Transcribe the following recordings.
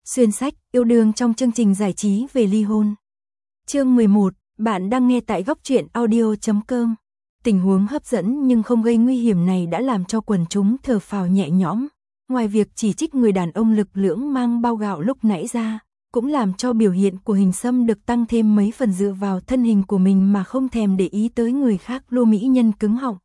Xuyên sách, yêu đương trong chương trình giải trí về ly hôn. Chương 11, bạn đang nghe tại góc truyện audio.com. Tình huống hấp dẫn nhưng không gây nguy hiểm này đã làm cho quần chúng thở phào nhẹ nhõm. Ngoài việc chỉ trích người đàn ông lực lưỡng mang bao gạo lúc nãy ra, cũng làm cho biểu hiện của Hình Sâm được tăng thêm mấy phần dựa vào thân hình của mình mà không thèm để ý tới người khác. Lô mỹ nhân cứng họng,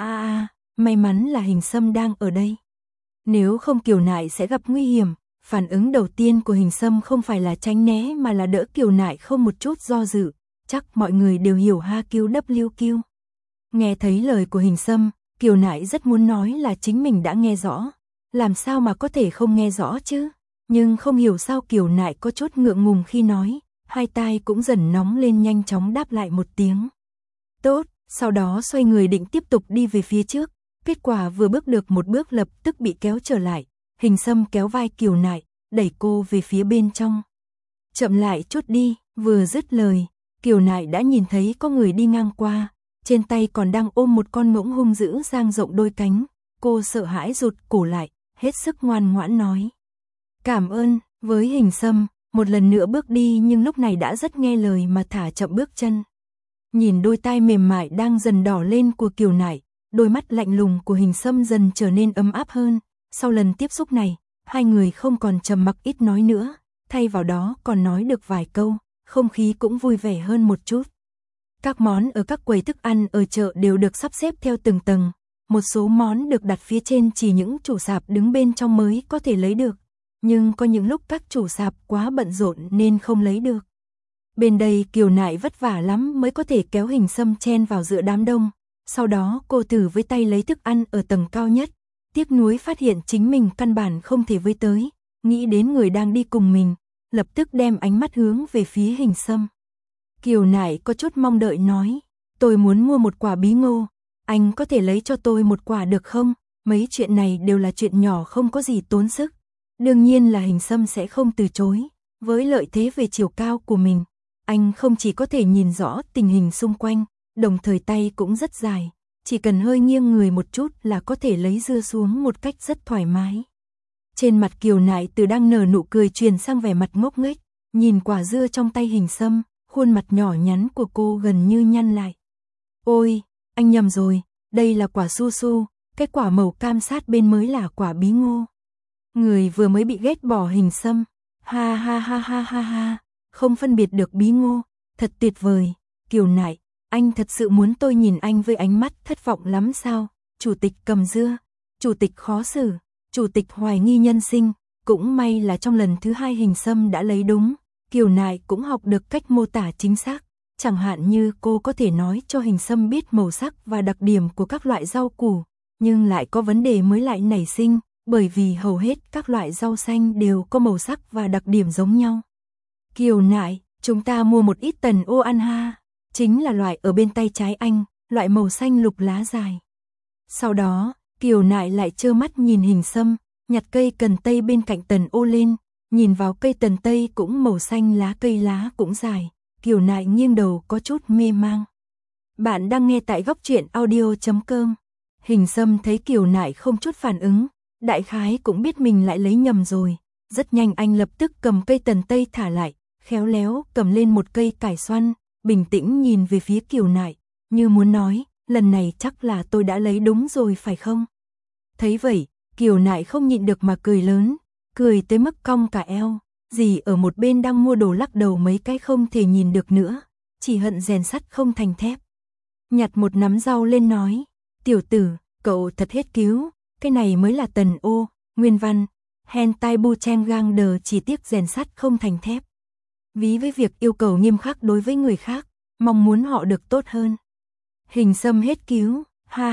may mắn là Hình Sâm đang ở đây. Nếu không Kiều Nại sẽ gặp nguy hiểm. Phản ứng đầu tiên của Hình Sâm không phải là tránh né mà là đỡ Kiều Nại không một chút do dự, chắc mọi người đều hiểu HQWQ. Nghe thấy lời của Hình Sâm, Kiều Nại rất muốn nói là chính mình đã nghe rõ, làm sao mà có thể không nghe rõ chứ, nhưng không hiểu sao Kiều Nại có chút ngượng ngùng khi nói, hai tai cũng dần nóng lên nhanh chóng đáp lại một tiếng. Tốt, sau đó xoay người định tiếp tục đi về phía trước, kết quả vừa bước được một bước lập tức bị kéo trở lại. Hình Sâm kéo vai Kiều Nại, đẩy cô về phía bên trong. Chậm lại chút đi, vừa dứt lời, Kiều Nại đã nhìn thấy có người đi ngang qua, trên tay còn đang ôm một con ngỗng hung dữ dang rộng đôi cánh, cô sợ hãi rụt cổ lại, hết sức ngoan ngoãn nói. Cảm ơn, với Hình Sâm, một lần nữa bước đi nhưng lúc này đã rất nghe lời mà thả chậm bước chân. Nhìn đôi tai mềm mại đang dần đỏ lên của Kiều Nại, đôi mắt lạnh lùng của Hình Sâm dần trở nên ấm áp hơn. Sau lần tiếp xúc này, hai người không còn trầm mặc ít nói nữa, thay vào đó còn nói được vài câu, không khí cũng vui vẻ hơn một chút. Các món ở các quầy thức ăn ở chợ đều được sắp xếp theo từng tầng, một số món được đặt phía trên chỉ những chủ sạp đứng bên trong mới có thể lấy được, nhưng có những lúc các chủ sạp quá bận rộn nên không lấy được. Bên đây Kiều Nại vất vả lắm mới có thể kéo Hình Sâm chen vào giữa đám đông, sau đó cô thử với tay lấy thức ăn ở tầng cao nhất. Tiếc nuối phát hiện chính mình căn bản không thể với tới, nghĩ đến người đang đi cùng mình, lập tức đem ánh mắt hướng về phía Hình Sâm. Kiều Nại có chút mong đợi nói, tôi muốn mua một quả bí ngô, anh có thể lấy cho tôi một quả được không? Mấy chuyện này đều là chuyện nhỏ không có gì tốn sức. Đương nhiên là Hình Sâm sẽ không từ chối, với lợi thế về chiều cao của mình, anh không chỉ có thể nhìn rõ tình hình xung quanh, đồng thời tay cũng rất dài. Chỉ cần hơi nghiêng người một chút là có thể lấy dưa xuống một cách rất thoải mái. Trên mặt Kiều Nại từ đang nở nụ cười truyền sang vẻ mặt ngốc nghếch, nhìn quả dưa trong tay Hình Sâm, khuôn mặt nhỏ nhắn của cô gần như nhăn lại. Ôi, anh nhầm rồi, đây là quả su su, cái quả màu cam sát bên mới là quả bí ngô. Người vừa mới bị ghét bỏ Hình Sâm, ha, không phân biệt được bí ngô, thật tuyệt vời, Kiều Nại. Anh thật sự muốn tôi nhìn anh với ánh mắt thất vọng lắm sao? Chủ tịch cầm dưa, chủ tịch khó xử, chủ tịch hoài nghi nhân sinh, cũng may là trong lần thứ hai Hình Sâm đã lấy đúng, Kiều Nại cũng học được cách mô tả chính xác, chẳng hạn như cô có thể nói cho Hình Sâm biết màu sắc và đặc điểm của các loại rau củ, nhưng lại có vấn đề mới lại nảy sinh, bởi vì hầu hết các loại rau xanh đều có màu sắc và đặc điểm giống nhau. Kiều Nại, chúng ta mua một ít tần ô ăn ha. Chính là loại ở bên tay trái anh, loại màu xanh lục lá dài. Sau đó, Kiều Nại lại trơ mắt nhìn Hình Sâm, nhặt cây cần tây bên cạnh tần ô lên, nhìn vào cây tần tây cũng màu xanh lá cây lá cũng dài, Kiều Nại nghiêng đầu có chút mê mang. Bạn đang nghe tại góc truyện audio.com. Hình Sâm thấy Kiều Nại không chút phản ứng, đại khái cũng biết mình lại lấy nhầm rồi, rất nhanh anh lập tức cầm cây tần tây thả lại, khéo léo cầm lên một cây cải xoăn. Bình tĩnh nhìn về phía Kiều Nại, như muốn nói, lần này chắc là tôi đã lấy đúng rồi phải không? Thấy vậy, Kiều Nại không nhịn được mà cười lớn, cười tới mức cong cả eo, dì ở một bên đang mua đồ lắc đầu mấy cái không thể nhìn được nữa, chỉ hận rèn sắt không thành thép. Nhặt một nắm rau lên nói, tiểu tử, cậu thật hết cứu, cái này mới là tần ô, nguyên văn, hentai bu chen gang đờ chỉ tiếc rèn sắt không thành thép. Ví với việc yêu cầu nghiêm khắc đối với người khác, mong muốn họ được tốt hơn. Hình Sâm hết cứu,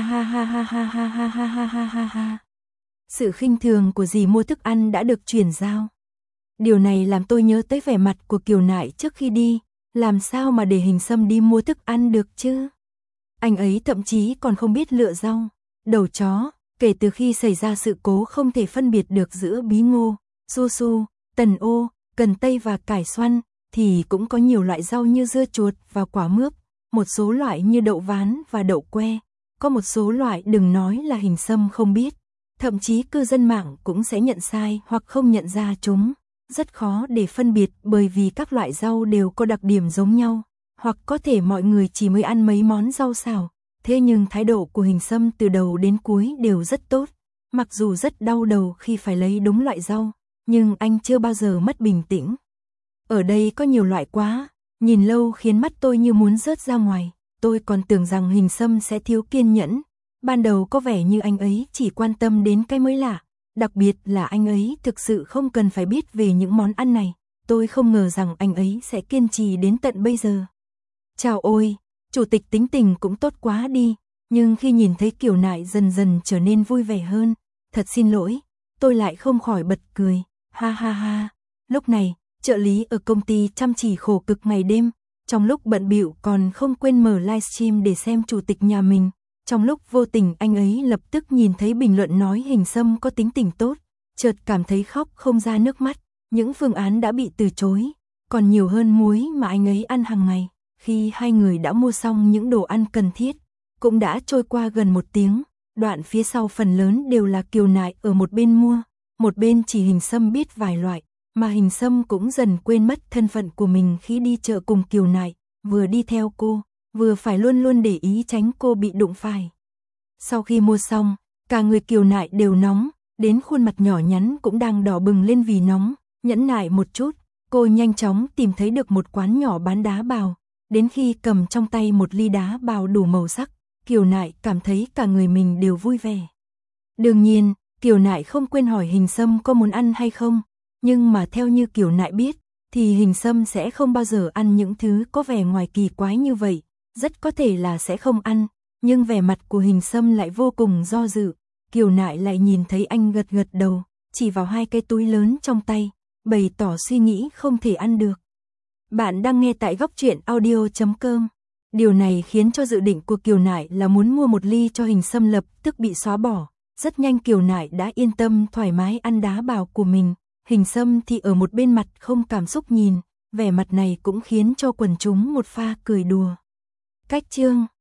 ha. Sự khinh thường của dì mua thức ăn đã được chuyển giao. Điều này làm tôi nhớ tới vẻ mặt của Kiều Nại trước khi đi, làm sao mà để Hình Sâm đi mua thức ăn được chứ? Anh ấy thậm chí còn không biết lựa rau, đầu chó, kể từ khi xảy ra sự cố không thể phân biệt được giữa bí ngô, su su, tần ô, cần tây và cải xoăn, thì cũng có nhiều loại rau như dưa chuột và quả mướp, một số loại như đậu ván và đậu que, có một số loại đừng nói là Hình Sâm không biết, thậm chí cư dân mạng cũng sẽ nhận sai hoặc không nhận ra chúng. rất khó để phân biệt bởi vì các loại rau đều có đặc điểm giống nhau, hoặc có thể mọi người chỉ mới ăn mấy món rau xào, thế nhưng thái độ của Hình Sâm từ đầu đến cuối đều rất tốt, mặc dù rất đau đầu khi phải lấy đúng loại rau, nhưng anh chưa bao giờ mất bình tĩnh. Ở đây có nhiều loại quá, nhìn lâu khiến mắt tôi như muốn rớt ra ngoài, tôi còn tưởng rằng Hình Sâm sẽ thiếu kiên nhẫn, ban đầu có vẻ như anh ấy chỉ quan tâm đến cái mới lạ, đặc biệt là anh ấy thực sự không cần phải biết về những món ăn này, tôi không ngờ rằng anh ấy sẽ kiên trì đến tận bây giờ. Chào ôi, chủ tịch tính tình cũng tốt quá đi, nhưng khi nhìn thấy Kiều Nại dần dần trở nên vui vẻ hơn, thật xin lỗi, tôi lại không khỏi bật cười, ha ha ha. Lúc này, trợ lý ở công ty chăm chỉ khổ cực ngày đêm, trong lúc bận bịu còn không quên mở livestream để xem chủ tịch nhà mình. Trong lúc vô tình anh ấy lập tức nhìn thấy bình luận nói Hình Sâm có tính tình tốt, chợt cảm thấy khóc không ra nước mắt, những phương án đã bị từ chối, còn nhiều hơn muối mà anh ấy ăn hàng ngày. Khi hai người đã mua xong những đồ ăn cần thiết, cũng đã trôi qua gần 1 tiếng, đoạn phía sau phần lớn đều là Kiều Nại ở một bên mua, một bên chỉ Hình Sâm biết vài loại, mà Hình Sâm cũng dần quên mất thân phận của mình khi đi chợ cùng Kiều Nại, vừa đi theo cô, vừa phải luôn luôn để ý tránh cô bị đụng phải. Sau khi mua xong, cả người Kiều Nại đều nóng, đến khuôn mặt nhỏ nhắn cũng đang đỏ bừng lên vì nóng, nhẫn nại một chút, cô nhanh chóng tìm thấy được một quán nhỏ bán đá bào, đến khi cầm trong tay một ly đá bào đủ màu sắc, Kiều Nại cảm thấy cả người mình đều vui vẻ. Đương nhiên, Kiều Nại không quên hỏi Hình Sâm có muốn ăn hay không, nhưng mà theo như Kiều Nại biết, thì Hình Sâm sẽ không bao giờ ăn những thứ có vẻ ngoài kỳ quái như vậy, rất có thể là sẽ không ăn, nhưng vẻ mặt của Hình Sâm lại vô cùng do dự, Kiều Nại lại nhìn thấy anh gật gật đầu, chỉ vào 2 cái túi lớn trong tay, bày tỏ suy nghĩ không thể ăn được. Bạn đang nghe tại góc truyện audio.com. Điều này khiến cho dự định của Kiều Nại là muốn mua một ly cho Hình Sâm lập tức bị xóa bỏ. Rất nhanh Kiều Nại đã yên tâm thoải mái ăn đá bào của mình. Hình Sâm thì ở một bên mặt không cảm xúc nhìn, vẻ mặt này cũng khiến cho quần chúng một pha cười đùa. Cách chương